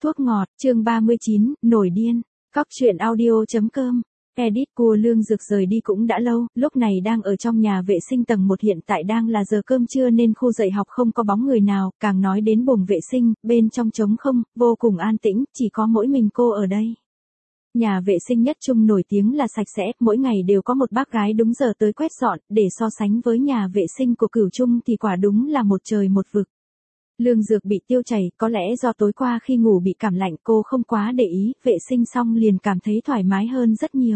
Thuốc ngọt, chương 39, nổi điên. Cóc truyện audio.com. Edit của Lương Dược rời đi cũng đã lâu, lúc này đang ở trong nhà vệ sinh tầng 1, hiện tại đang là giờ cơm trưa nên khu dạy học không có bóng người nào, càng nói đến buồng vệ sinh, bên trong trống không, vô cùng an tĩnh, chỉ có mỗi mình cô ở đây. Nhà vệ sinh nhất trung nổi tiếng là sạch sẽ, mỗi ngày đều có một bác gái đúng giờ tới quét dọn, để so sánh với nhà vệ sinh của Cửu Trung thì quả đúng là một trời một vực. Lương Dược bị tiêu chảy, có lẽ do tối qua khi ngủ bị cảm lạnh, cô không quá để ý, vệ sinh xong liền cảm thấy thoải mái hơn rất nhiều.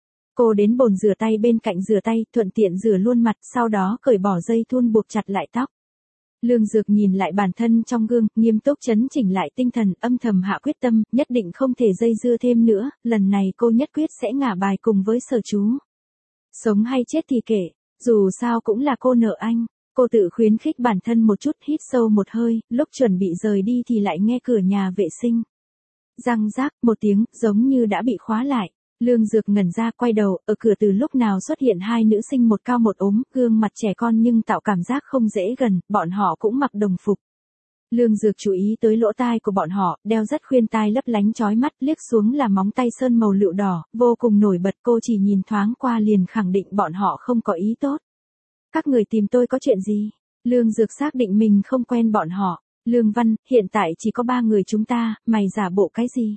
Cô đến bồn rửa tay bên cạnh rửa tay, thuận tiện rửa luôn mặt, sau đó cởi bỏ dây thun buộc chặt lại tóc. Lương Dược nhìn lại bản thân trong gương, nghiêm túc chấn chỉnh lại tinh thần, âm thầm hạ quyết tâm, nhất định không thể dây dưa thêm nữa, lần này cô nhất quyết sẽ ngả bài cùng với Sở Chú. Sống hay chết thì kệ, dù sao cũng là cô nợ anh. Cô tự khuyến khích bản thân một chút, hít sâu một hơi, lúc chuẩn bị rời đi thì lại nghe cửa nhà vệ sinh. Răng rác, một tiếng, giống như đã bị khóa lại. Lương Dược ngẩn ra quay đầu, ở cửa từ lúc nào xuất hiện hai nữ sinh một cao một ốm, gương mặt trẻ con nhưng tạo cảm giác không dễ gần, bọn họ cũng mặc đồng phục. Lương Dược chú ý tới lỗ tai của bọn họ, đeo rất khuyên tai lấp lánh chói mắt, liếc xuống là móng tay sơn màu lựu đỏ, vô cùng nổi bật, cô chỉ nhìn thoáng qua liền khẳng định bọn họ không có ý tốt. Các người tìm tôi có chuyện gì? Lương Dược xác định mình không quen bọn họ. Lương Văn, hiện tại chỉ có 3 người chúng ta, mày giả bộ cái gì?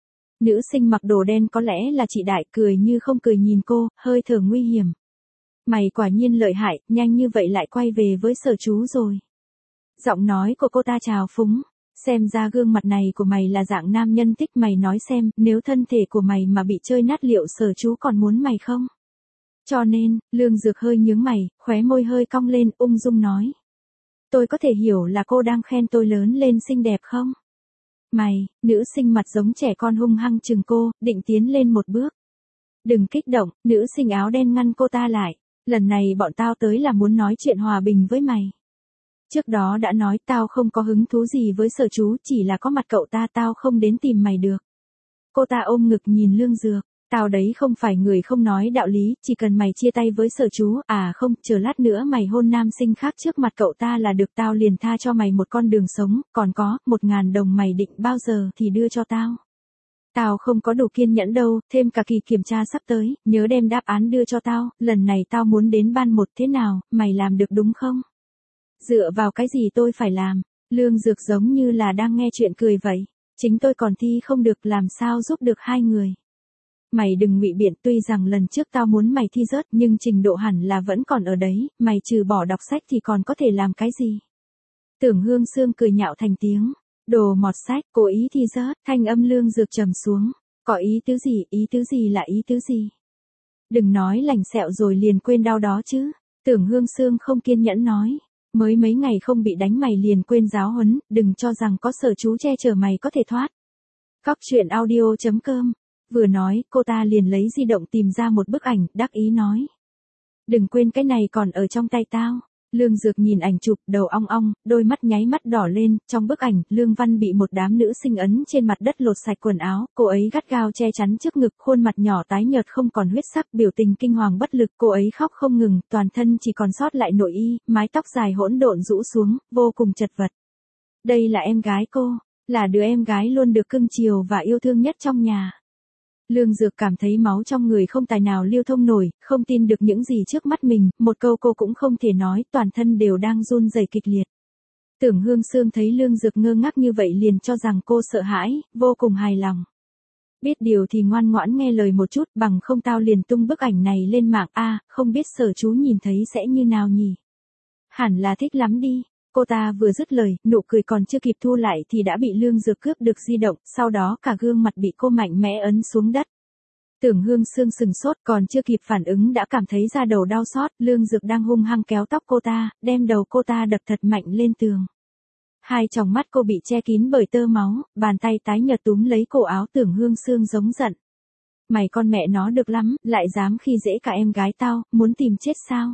Nữ sinh mặc đồ đen có lẽ là chị Đại, cười như không cười nhìn cô, hơi thở nguy hiểm. Mày quả nhiên lợi hại, nhanh như vậy lại quay về với Sở Chú rồi. Giọng nói của cô ta trào phúng. Xem ra gương mặt này của mày là dạng nam nhân thích, mày nói xem, nếu thân thể của mày mà bị chơi nát liệu Sở Chú còn muốn mày không? Cho nên, Lương Dược hơi nhướng mày, khóe môi hơi cong lên, ung dung nói. Tôi có thể hiểu là cô đang khen tôi lớn lên xinh đẹp không? Mày, nữ sinh mặt giống trẻ con hung hăng chừng cô, định tiến lên một bước. Đừng kích động, nữ sinh áo đen ngăn cô ta lại. Lần này bọn tao tới là muốn nói chuyện hòa bình với mày. Trước đó đã nói tao không có hứng thú gì với Sở Chú, chỉ là có mặt cậu ta tao không đến tìm mày được. Cô ta ôm ngực nhìn Lương Dược. Tao đấy không phải người không nói đạo lý, chỉ cần mày chia tay với Sở Chú, à không, chờ lát nữa mày hôn nam sinh khác trước mặt cậu ta là được, tao liền tha cho mày một con đường sống, còn có, 1.000 đồng mày định bao giờ thì đưa cho tao. Tao không có đủ kiên nhẫn đâu, thêm cả kỳ kiểm tra sắp tới, nhớ đem đáp án đưa cho tao, lần này tao muốn đến ban 1 thế nào, mày làm được đúng không? Dựa vào cái gì tôi phải làm? Lương Dược giống như là đang nghe chuyện cười vậy, chính tôi còn thi không được làm sao giúp được hai người. Mày đừng ngụy biện, tuy rằng lần trước tao muốn mày thi rớt nhưng trình độ hẳn là vẫn còn ở đấy, mày trừ bỏ đọc sách thì còn có thể làm cái gì? Tưởng Hương Sương cười nhạo thành tiếng, đồ mọt sách, cố ý thi rớt, thanh âm Lương Dược trầm xuống, có ý tứ gì là ý tứ gì? Đừng nói lành sẹo rồi liền quên đau đó chứ, Tưởng Hương Sương không kiên nhẫn nói, mới mấy ngày không bị đánh mày liền quên giáo huấn, đừng cho rằng có Sở Chú che chở mày có thể thoát. Cóc truyện audio.com. Vừa nói, cô ta liền lấy di động tìm ra một bức ảnh, đắc ý nói. Đừng quên cái này còn ở trong tay tao. Lương Dược nhìn ảnh chụp, đầu ong ong, đôi mắt nháy mắt đỏ lên, trong bức ảnh, Lương Văn bị một đám nữ sinh ấn trên mặt đất lột sạch quần áo, cô ấy gắt gao che chắn trước ngực, khuôn mặt nhỏ tái nhợt không còn huyết sắc, biểu tình kinh hoàng bất lực, cô ấy khóc không ngừng, toàn thân chỉ còn sót lại nội y, mái tóc dài hỗn độn rũ xuống, vô cùng chật vật. Đây là em gái cô, là đứa em gái luôn được cưng chiều và yêu thương nhất trong nhà. Lương Dược cảm thấy máu trong người không tài nào lưu thông nổi, không tin được những gì trước mắt mình, một câu cô cũng không thể nói, toàn thân đều đang run rẩy kịch liệt. Tưởng Hương Sương thấy Lương Dược ngơ ngác như vậy liền cho rằng cô sợ hãi, vô cùng hài lòng. Biết điều thì ngoan ngoãn nghe lời một chút, bằng không tao liền tung bức ảnh này lên mạng, không biết Sở Chú nhìn thấy sẽ như nào nhỉ? Hẳn là thích lắm đi. Cô ta vừa dứt lời, nụ cười còn chưa kịp thu lại thì đã bị Lương Dược cướp được di động, sau đó cả gương mặt bị cô mạnh mẽ ấn xuống đất. Tưởng Hương Sương sừng sốt, còn chưa kịp phản ứng đã cảm thấy da đầu đau xót, Lương Dược đang hung hăng kéo tóc cô ta, đem đầu cô ta đập thật mạnh lên tường. Hai tròng mắt cô bị che kín bởi tơ máu, bàn tay tái nhợt túm lấy cổ áo Tưởng Hương Sương giống giận. Mày con mẹ nó được lắm, lại dám khi dễ cả em gái tao, muốn tìm chết sao?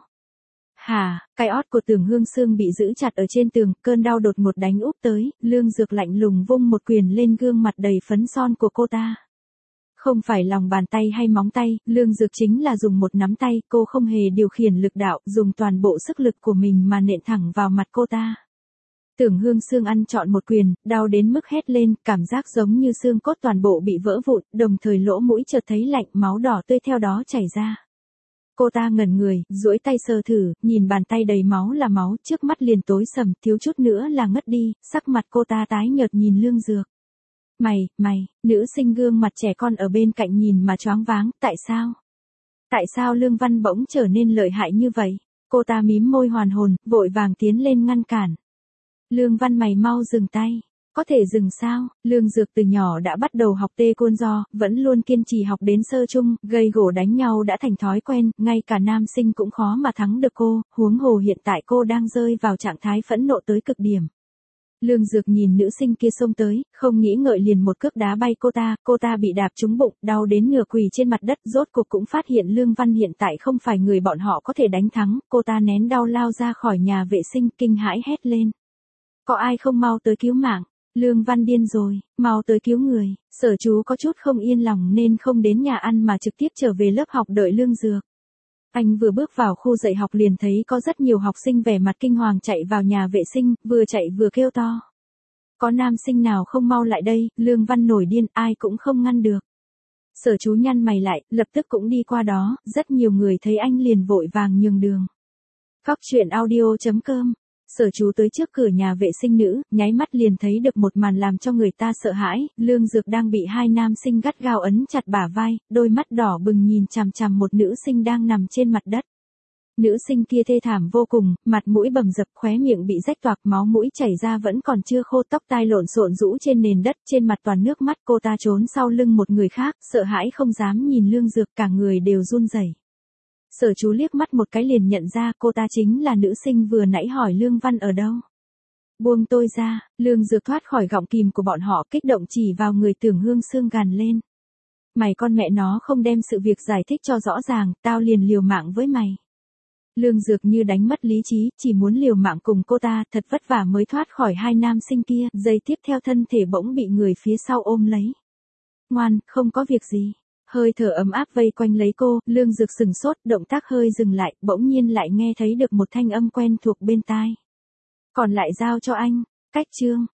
Hả, cái ót của Tưởng Hương Sương bị giữ chặt ở trên tường, cơn đau đột ngột đánh úp tới, Lương Dược lạnh lùng vung một quyền lên gương mặt đầy phấn son của cô ta. Không phải lòng bàn tay hay móng tay, Lương Dược chính là dùng một nắm tay, cô không hề điều khiển lực đạo, dùng toàn bộ sức lực của mình mà nện thẳng vào mặt cô ta. Tưởng Hương Sương ăn trọn một quyền, đau đến mức hét lên, cảm giác giống như xương cốt toàn bộ bị vỡ vụn, đồng thời lỗ mũi chợt thấy lạnh, máu đỏ tươi theo đó chảy ra. Cô ta ngẩn người, duỗi tay sờ thử, nhìn bàn tay đầy máu là máu, trước mắt liền tối sầm, thiếu chút nữa là ngất đi, sắc mặt cô ta tái nhợt nhìn Lương Dược. Mày, nữ sinh gương mặt trẻ con ở bên cạnh nhìn mà choáng váng, tại sao? Tại sao Lương Văn bỗng trở nên lợi hại như vậy? Cô ta mím môi hoàn hồn, vội vàng tiến lên ngăn cản. Lương Văn mày mau dừng tay. Có thể dừng sao? Lương Dược từ nhỏ đã bắt đầu học taekwondo, vẫn luôn kiên trì học đến sơ trung, gây gổ đánh nhau đã thành thói quen, ngay cả nam sinh cũng khó mà thắng được cô, huống hồ hiện tại cô đang rơi vào trạng thái phẫn nộ tới cực điểm. Lương Dược nhìn nữ sinh kia xông tới, không nghĩ ngợi liền một cước đá bay cô ta bị đạp trúng bụng, đau đến nửa quỳ trên mặt đất, rốt cuộc cũng phát hiện Lương Văn hiện tại không phải người bọn họ có thể đánh thắng, cô ta nén đau lao ra khỏi nhà vệ sinh, kinh hãi hét lên. Có ai không mau tới cứu mạng? Lương Văn điên rồi, mau tới cứu người. Sở chú có chút không yên lòng nên không đến nhà ăn mà trực tiếp trở về lớp học đợi Lương Dược. Anh vừa bước vào khu dạy học liền thấy có rất nhiều học sinh vẻ mặt kinh hoàng chạy vào nhà vệ sinh, vừa chạy vừa kêu to. Có nam sinh nào không mau lại đây, Lương Văn nổi điên, ai cũng không ngăn được. Sở chú nhăn mày lại, lập tức cũng đi qua đó, rất nhiều người thấy anh liền vội vàng nhường đường. Cóc truyện audio.com. Sở chú tới trước cửa nhà vệ sinh nữ, nháy mắt liền thấy được một màn làm cho người ta sợ hãi, Lương Dược đang bị hai nam sinh gắt gao ấn chặt bả vai, đôi mắt đỏ bừng nhìn chằm chằm một nữ sinh đang nằm trên mặt đất. Nữ sinh kia thê thảm vô cùng, mặt mũi bầm dập, khóe miệng bị rách toạc, máu mũi chảy ra vẫn còn chưa khô, tóc tai lộn xộn rũ trên nền đất, trên mặt toàn nước mắt, cô ta trốn sau lưng một người khác, sợ hãi không dám nhìn Lương Dược, cả người đều run rẩy. Sở chú liếc mắt một cái liền nhận ra cô ta chính là nữ sinh vừa nãy hỏi Lương Văn ở đâu. Buông tôi ra, Lương Dược thoát khỏi gọng kìm của bọn họ, kích động chỉ vào người Tưởng Hương Sương gàn lên. Mày con mẹ nó không đem sự việc giải thích cho rõ ràng, tao liền liều mạng với mày. Lương Dược như đánh mất lý trí, chỉ muốn liều mạng cùng cô ta, thật vất vả mới thoát khỏi hai nam sinh kia, giây tiếp theo thân thể bỗng bị người phía sau ôm lấy. Ngoan, không có việc gì. Hơi thở ấm áp vây quanh lấy cô, Lương Dược sừng sốt, động tác hơi dừng lại, bỗng nhiên lại nghe thấy được một thanh âm quen thuộc bên tai. Còn lại giao cho anh, cách chương.